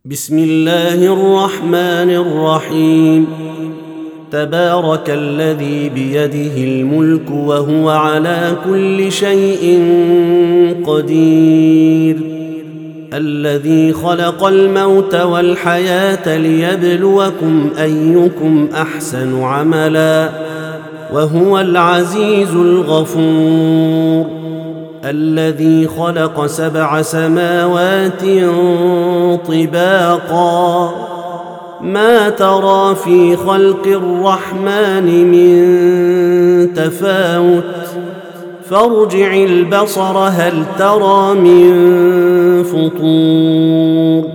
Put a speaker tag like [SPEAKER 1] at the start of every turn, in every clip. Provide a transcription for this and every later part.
[SPEAKER 1] بسم الله الرحمن الرحيم. تبارك الذي بيده الملك وهو على كل شيء قدير، الذي خلق الموت والحياة ليبلوكم أيكم أحسن عملا وهو العزيز الغفور، الذي خلق 7 سماوات طباقا ما ترى في خلق الرحمن من تفاوت فارجع البصر هل ترى من فطور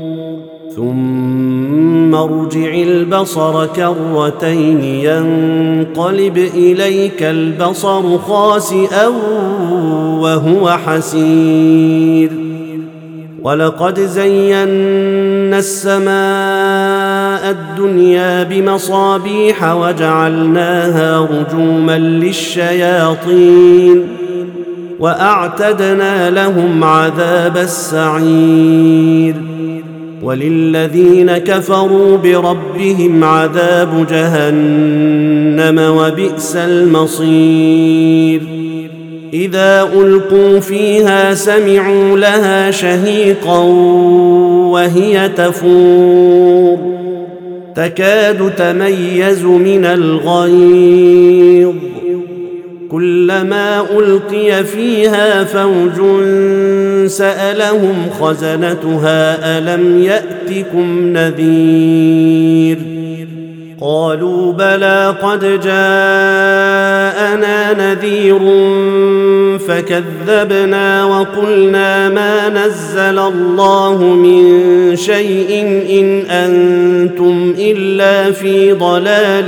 [SPEAKER 1] ثم ارجع البصر كرتين ينقلب إليك البصر خاسئا وهو حسير. ولقد زينا السماء الدنيا بمصابيح وجعلناها رجوما للشياطين وأعتدنا لهم عذاب السعير. وللذين كفروا بربهم عذاب جهنم وبئس المصير. إذا ألقوا فيها سمعوا لها شهيقا وهي تفور تكاد تميز من الغيظ، كلما ألقي فيها فوج سألهم خزنتها ألم يأتكم نذير؟ قالوا بلى قد جاءنا نذير فكذبنا وقلنا ما نزل الله من شيء إن أنتم إلا في ضلال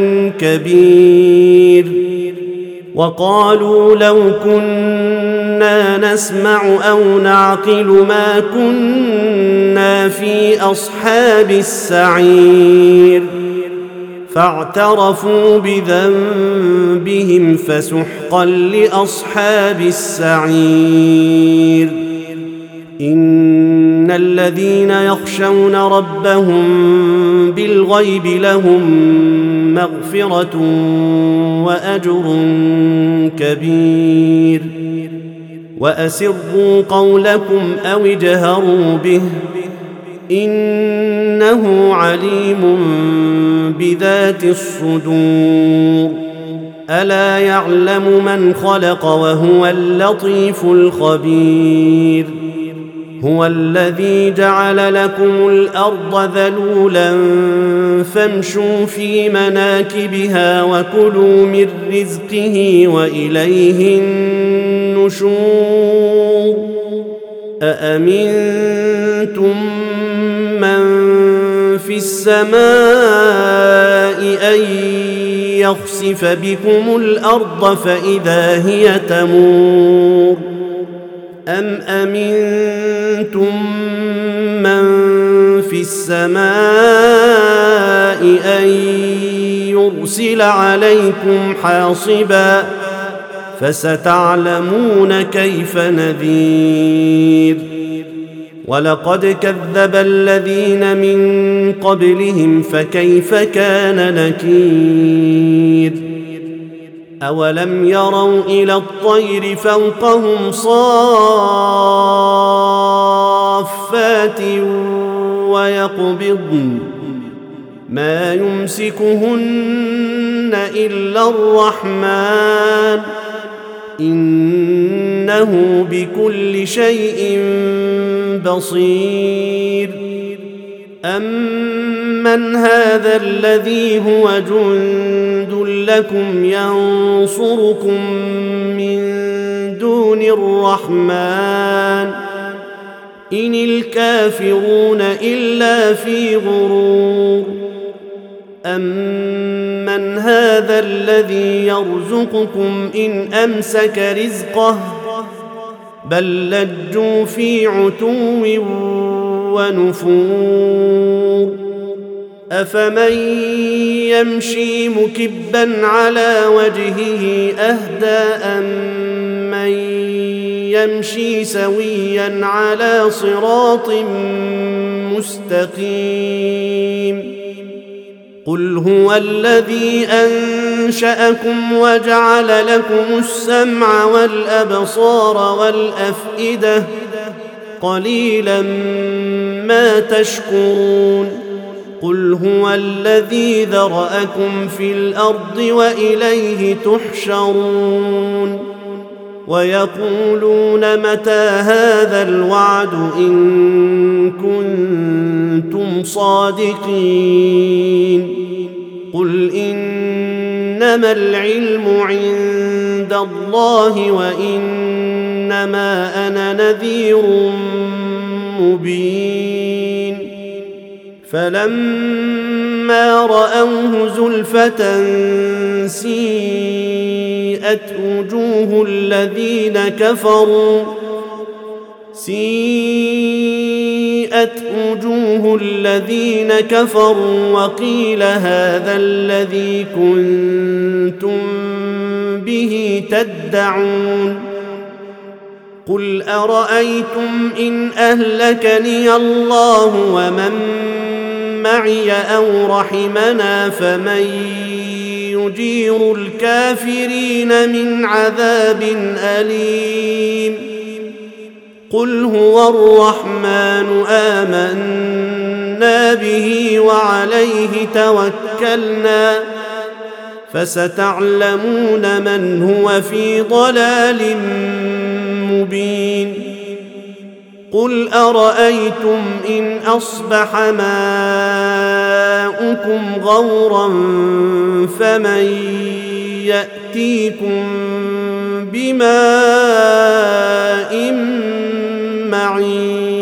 [SPEAKER 1] كبير. وقالوا لو كنا نسمع أو نعقل ما كنا في أصحاب السعير، فاعترفوا بذنبهم فسحقا لأصحاب السعير. إن الذين يخشون ربهم بالغيب لهم مغفرة وأجر كبير. وأسروا قولكم أو اجهروا به إنه عليم بذات الصدور. ألا يعلم من خلق وهو اللطيف الخبير. هو الذي جعل لكم الأرض ذلولا فامشوا في مناكبها وكلوا من رزقه وإليه النشور. أأمنتم من في السماء أن يخسف بكم الأرض فإذا هي تمور أم أمنتم من في السماء أن يرسل عليكم حاصبا فستعلمون كيف نذير. ولقد كذب الذين من قبلهم فكيف كان نكير. أولم يروا إلى الطير فوقهم صافات ويقبضن ما يمسكهن إلا الرحمن إنه بكل شيء بصير. أمن هذا الذي هو جند لكم ينصركم من دون الرحمن إن الكافرون إلا في غرور. أمن هذا الذي يرزقكم إن أمسك رزقه بل لجوا في عتو ونفور. أفمن يمشي مكبا على وجهه أهدى أمن يمشي سويا على صراط مستقيم قل هو الذي أنشأكم وجعل لكم السمع والأبصار والأفئدة قليلا ما تشكرون قل هو الذي ذرأكم في الأرض وإليه تحشرون ويقولون متى هذا الوعد إن كنتم صادقين قل إنما العلم عند الله وإنما أنا نذير مبين فلما رأوه زلفة سيئت وجوه الذين كفروا وقيل هذا الذي كنتم به تدعون قل أرأيتم إن أهلكني الله ومن معي أو رحمنا فمن يجير الكافرين من عذاب أليم قل هو الرحمن آمنا به وعليه توكلنا فستعلمون من هو في ضلال مبين قل أرأيتم إن أصبح ماؤكم غورا فمن يأتيكم بماء معين